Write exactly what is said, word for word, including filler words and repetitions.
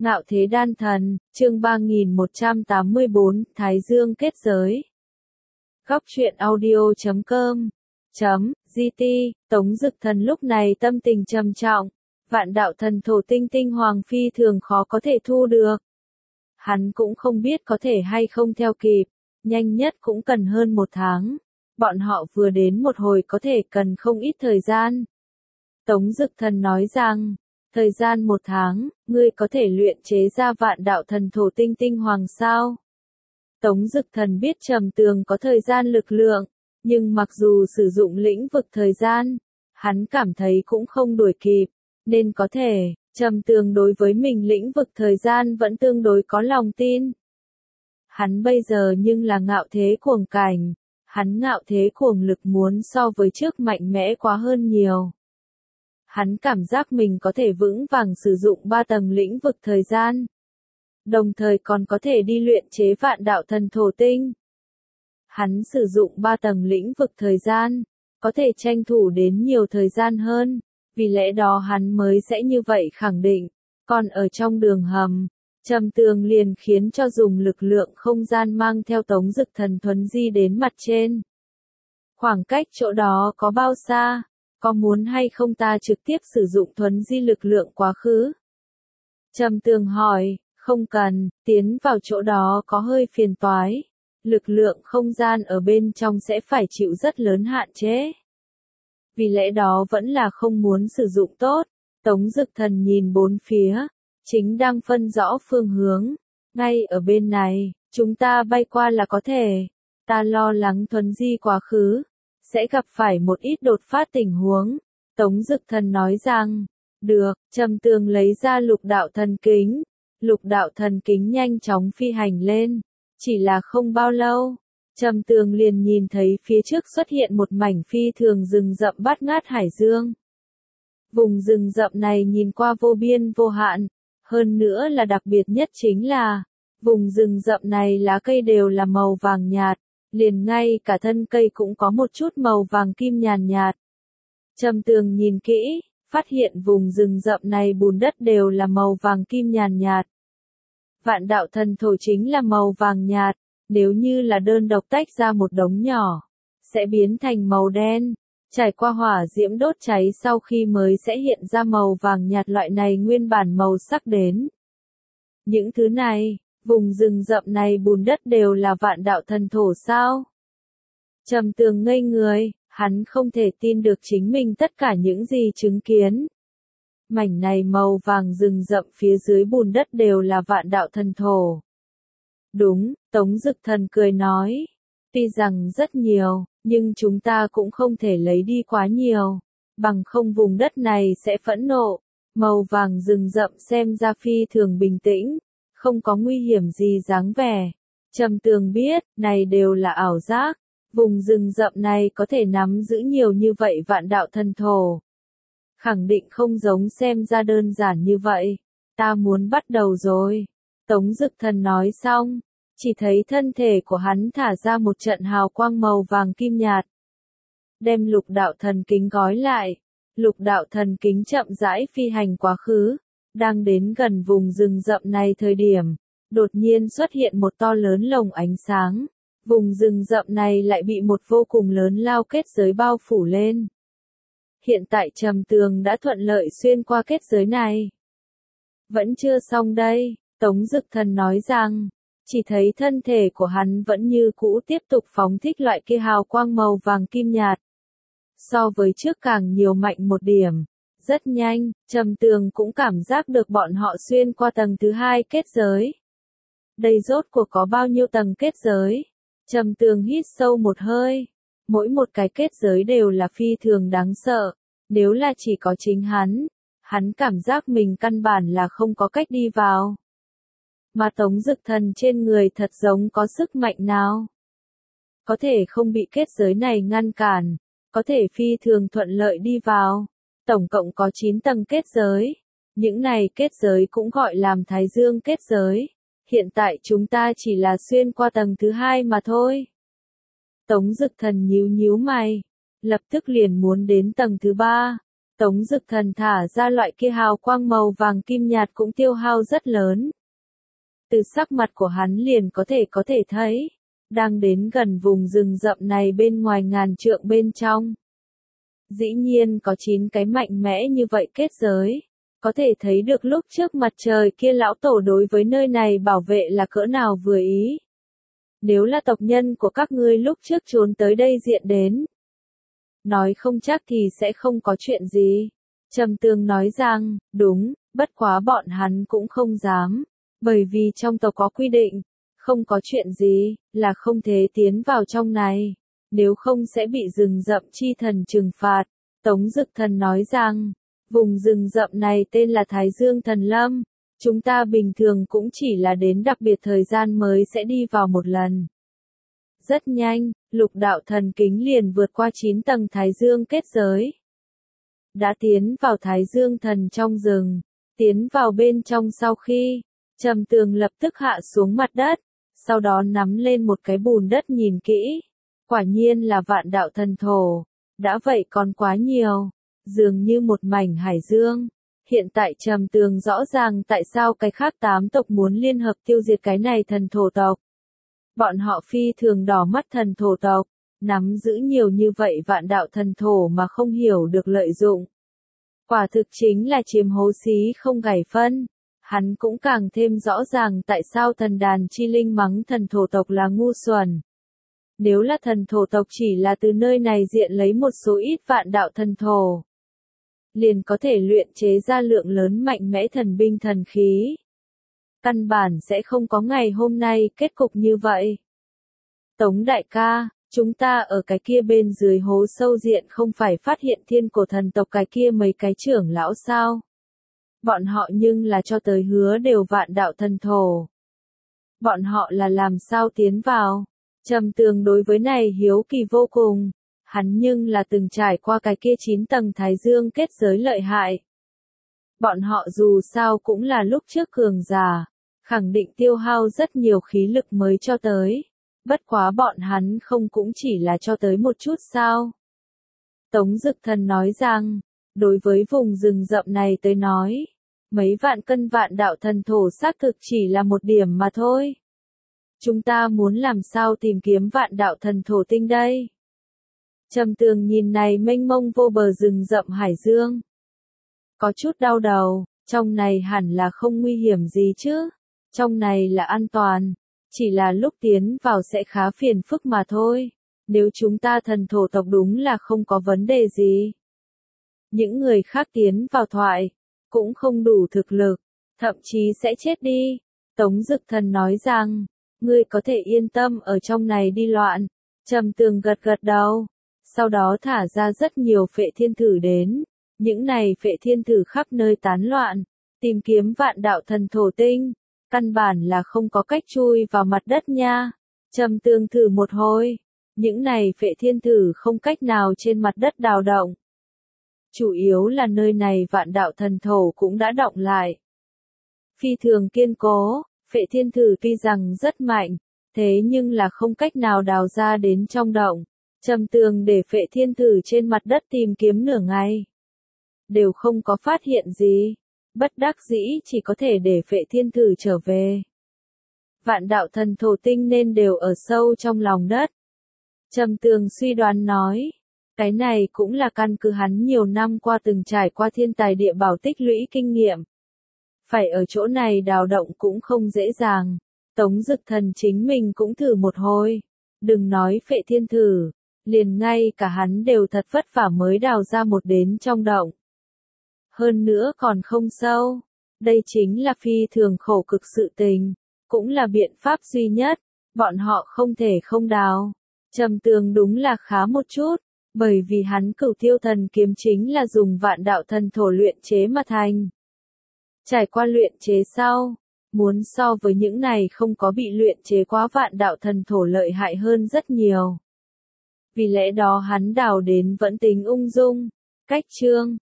Ngạo Thế Đan Thần, chương ba nghìn một trăm tám mươi bốn, Thái Dương kết giới. Góc truyện audio chấm com chấm gt. Tống Dực Thần lúc này tâm tình trầm trọng, vạn đạo thần thổ tinh tinh hoàng phi thường khó có thể thu được. Hắn cũng không biết có thể hay không theo kịp, nhanh nhất cũng cần hơn một tháng. Bọn họ vừa đến một hồi có thể cần không ít thời gian. Tống Dực Thần nói rằng, thời gian một tháng, ngươi có thể luyện chế ra vạn đạo thần thổ tinh tinh hoàng sao? Tống Dực Thần biết Trầm Tường có thời gian lực lượng, nhưng mặc dù sử dụng lĩnh vực thời gian, hắn cảm thấy cũng không đuổi kịp, nên có thể, Trầm Tường đối với mình lĩnh vực thời gian vẫn tương đối có lòng tin. Hắn bây giờ nhưng là ngạo thế cuồng cảnh, hắn ngạo thế cuồng lực muốn so với trước mạnh mẽ quá hơn nhiều. Hắn cảm giác mình có thể vững vàng sử dụng ba tầng lĩnh vực thời gian. Đồng thời còn có thể đi luyện chế vạn đạo thần thổ tinh. Hắn sử dụng ba tầng lĩnh vực thời gian, có thể tranh thủ đến nhiều thời gian hơn, vì lẽ đó hắn mới sẽ như vậy khẳng định. Còn ở trong đường hầm, Trầm Tường liền khiến cho dùng lực lượng không gian mang theo Tống Dực Thần thuấn di đến mặt trên. Khoảng cách chỗ đó có bao xa? Có muốn hay không ta trực tiếp sử dụng thuấn di lực lượng quá khứ? Trầm Tường hỏi, không cần, tiến vào chỗ đó có hơi phiền toái. Lực lượng không gian ở bên trong sẽ phải chịu rất lớn hạn chế. Vì lẽ đó vẫn là không muốn sử dụng tốt. Tống Dực Thần nhìn bốn phía, chính đang phân rõ phương hướng. Ngay ở bên này, chúng ta bay qua là có thể. Ta lo lắng thuấn di quá khứ, sẽ gặp phải một ít đột phát tình huống. Tống Dực Thần nói rằng, được, Trầm Tường lấy ra lục đạo thần kính. Lục đạo thần kính nhanh chóng phi hành lên. Chỉ là không bao lâu, Trầm Tường liền nhìn thấy phía trước xuất hiện một mảnh phi thường rừng rậm bát ngát hải dương. Vùng rừng rậm này nhìn qua vô biên vô hạn, hơn nữa là đặc biệt nhất chính là, vùng rừng rậm này lá cây đều là màu vàng nhạt, liền ngay cả thân cây cũng có một chút màu vàng kim nhàn nhạt. Trầm Tường nhìn kỹ, phát hiện vùng rừng rậm này bùn đất đều là màu vàng kim nhàn nhạt. Vạn đạo thần thổ chính là màu vàng nhạt, nếu như là đơn độc tách ra một đống nhỏ, sẽ biến thành màu đen, trải qua hỏa diễm đốt cháy sau khi mới sẽ hiện ra màu vàng nhạt loại này nguyên bản màu sắc đến. Những thứ này, vùng rừng rậm này bùn đất đều là vạn đạo thần thổ sao? Trầm Tường ngây người, hắn không thể tin được chính mình tất cả những gì chứng kiến. Mảnh này màu vàng rừng rậm phía dưới bùn đất đều là vạn đạo thần thổ. Đúng, Tống Dực Thần cười nói. Tuy rằng rất nhiều, nhưng chúng ta cũng không thể lấy đi quá nhiều. Bằng không vùng đất này sẽ phẫn nộ. Màu vàng rừng rậm xem ra phi thường bình tĩnh, không có nguy hiểm gì dáng vẻ. Trầm Tường biết, này đều là ảo giác. Vùng rừng rậm này có thể nắm giữ nhiều như vậy vạn đạo thần thổ. Khẳng định không giống xem ra đơn giản như vậy. Ta muốn bắt đầu rồi. Tống Dực Thần nói xong, chỉ thấy thân thể của hắn thả ra một trận hào quang màu vàng kim nhạt. Đem lục đạo thần kính gói lại. Lục đạo thần kính chậm rãi phi hành quá khứ. Đang đến gần vùng rừng rậm này thời điểm, đột nhiên xuất hiện một to lớn lồng ánh sáng. Vùng rừng rậm này lại bị một vô cùng lớn lao kết giới bao phủ lên. Hiện tại Trầm Tường đã thuận lợi xuyên qua kết giới này. Vẫn chưa xong đây, Tống Dực Thần nói rằng, chỉ thấy thân thể của hắn vẫn như cũ tiếp tục phóng thích loại kia hào quang màu vàng kim nhạt. So với trước càng nhiều mạnh một điểm. Rất nhanh, Trầm Tường cũng cảm giác được bọn họ xuyên qua tầng thứ hai kết giới. Đây rốt cuộc có bao nhiêu tầng kết giới? Trầm Tường hít sâu một hơi. Mỗi một cái kết giới đều là phi thường đáng sợ. Nếu là chỉ có chính hắn, hắn cảm giác mình căn bản là không có cách đi vào. Mà Tống Dực Thần trên người thật giống có sức mạnh nào. Có thể không bị kết giới này ngăn cản, có thể phi thường thuận lợi đi vào. Tổng cộng có chín tầng kết giới. Những này kết giới cũng gọi làm Thái Dương kết giới. Hiện tại chúng ta chỉ là xuyên qua tầng thứ hai mà thôi. Tống Dực Thần nhíu nhíu mày, lập tức liền muốn đến tầng thứ ba. Tống Dực Thần thả ra loại kia hào quang màu vàng kim nhạt cũng tiêu hao rất lớn. Từ sắc mặt của hắn liền có thể có thể thấy, đang đến gần vùng rừng rậm này bên ngoài ngàn trượng bên trong. Dĩ nhiên có chín cái mạnh mẽ như vậy kết giới, có thể thấy được lúc trước mặt trời kia lão tổ đối với nơi này bảo vệ là cỡ nào vừa ý. Nếu là tộc nhân của các ngươi lúc trước trốn tới đây diện đến, nói không chắc thì sẽ không có chuyện gì. Trầm Tường nói rằng, đúng, bất quá bọn hắn cũng không dám, bởi vì trong tộc có quy định, không có chuyện gì, là không thể tiến vào trong này, nếu không sẽ bị rừng rậm chi thần trừng phạt. Tống Dực Thần nói rằng, vùng rừng rậm này tên là Thái Dương Thần Lâm, chúng ta bình thường cũng chỉ là đến đặc biệt thời gian mới sẽ đi vào một lần. Rất nhanh, lục đạo thần kính liền vượt qua chín tầng Thái Dương kết giới. Đã tiến vào Thái Dương Thần trong rừng, tiến vào bên trong sau khi, Trầm Tường lập tức hạ xuống mặt đất, sau đó nắm lên một cái bùn đất nhìn kỹ. Quả nhiên là vạn đạo thần thổ, đã vậy còn quá nhiều, dường như một mảnh hải dương. Hiện tại Trầm Tường rõ ràng tại sao cái khác tám tộc muốn liên hợp tiêu diệt cái này thần thổ tộc. Bọn họ phi thường đỏ mắt thần thổ tộc, nắm giữ nhiều như vậy vạn đạo thần thổ mà không hiểu được lợi dụng. Quả thực chính là chiếm hố xí không gảy phân. Hắn cũng càng thêm rõ ràng tại sao thần đàn chi linh mắng thần thổ tộc là ngu xuẩn. Nếu là thần thổ tộc chỉ là từ nơi này diện lấy một số ít vạn đạo thần thổ, liền có thể luyện chế ra lượng lớn mạnh mẽ thần binh thần khí. Căn bản sẽ không có ngày hôm nay kết cục như vậy. Tống đại ca, chúng ta ở cái kia bên dưới hố sâu diện không phải phát hiện thiên cổ thần tộc cái kia mấy cái trưởng lão sao? Bọn họ nhưng là cho tới hứa đều vạn đạo thần thổ. Bọn họ là làm sao tiến vào? Trầm Tường đối với này hiếu kỳ vô cùng. Hắn nhưng là từng trải qua cái kia chín tầng Thái Dương kết giới lợi hại. Bọn họ dù sao cũng là lúc trước cường giả, khẳng định tiêu hao rất nhiều khí lực mới cho tới. Bất quá bọn hắn không cũng chỉ là cho tới một chút sao. Tống Dực Thần nói rằng, đối với vùng rừng rậm này tới nói, mấy vạn cân vạn đạo thần thổ xác thực chỉ là một điểm mà thôi. Chúng ta muốn làm sao tìm kiếm vạn đạo thần thổ tinh đây? Trầm Tường nhìn này mênh mông vô bờ rừng rậm hải dương. Có chút đau đầu, trong này hẳn là không nguy hiểm gì chứ. Trong này là an toàn, chỉ là lúc tiến vào sẽ khá phiền phức mà thôi. Nếu chúng ta thần thổ tộc đúng là không có vấn đề gì. Những người khác tiến vào thoại, cũng không đủ thực lực, thậm chí sẽ chết đi. Tống Dực Thần nói rằng, ngươi có thể yên tâm ở trong này đi loạn. Trầm Tường gật gật đầu, sau đó thả ra rất nhiều phệ thiên thử đến. Những này phệ thiên thử khắp nơi tán loạn, tìm kiếm vạn đạo thần thổ tinh, căn bản là không có cách chui vào mặt đất nha. Trầm Tường thử một hồi, những này phệ thiên thử không cách nào trên mặt đất đào động. Chủ yếu là nơi này vạn đạo thần thổ cũng đã động lại. Phi thường kiên cố, phệ thiên thử tuy rằng rất mạnh, thế nhưng là không cách nào đào ra đến trong động. Trầm Tường để phệ thiên thử trên mặt đất tìm kiếm nửa ngày, đều không có phát hiện gì. Bất đắc dĩ chỉ có thể để phệ thiên thử trở về. Vạn đạo thần thổ tinh nên đều ở sâu trong lòng đất. Trầm Tường suy đoán nói, cái này cũng là căn cứ hắn nhiều năm qua từng trải qua thiên tài địa bảo tích lũy kinh nghiệm. Phải ở chỗ này đào động cũng không dễ dàng. Tống Dực Thần chính mình cũng thử một hồi. Đừng nói phệ thiên thử, liền ngay cả hắn đều thật vất vả mới đào ra một đến trong động. Hơn nữa còn không sâu. Đây chính là phi thường khổ cực sự tình, cũng là biện pháp duy nhất, bọn họ không thể không đào. Trầm Tường đúng là khá một chút, bởi vì hắn cửu tiêu thần kiếm chính là dùng vạn đạo thần thổ luyện chế mà thành. Trải qua luyện chế sau, muốn so với những này không có bị luyện chế quá vạn đạo thần thổ lợi hại hơn rất nhiều. Vì lẽ đó hắn đào đến vẫn tính ung dung. Cách chương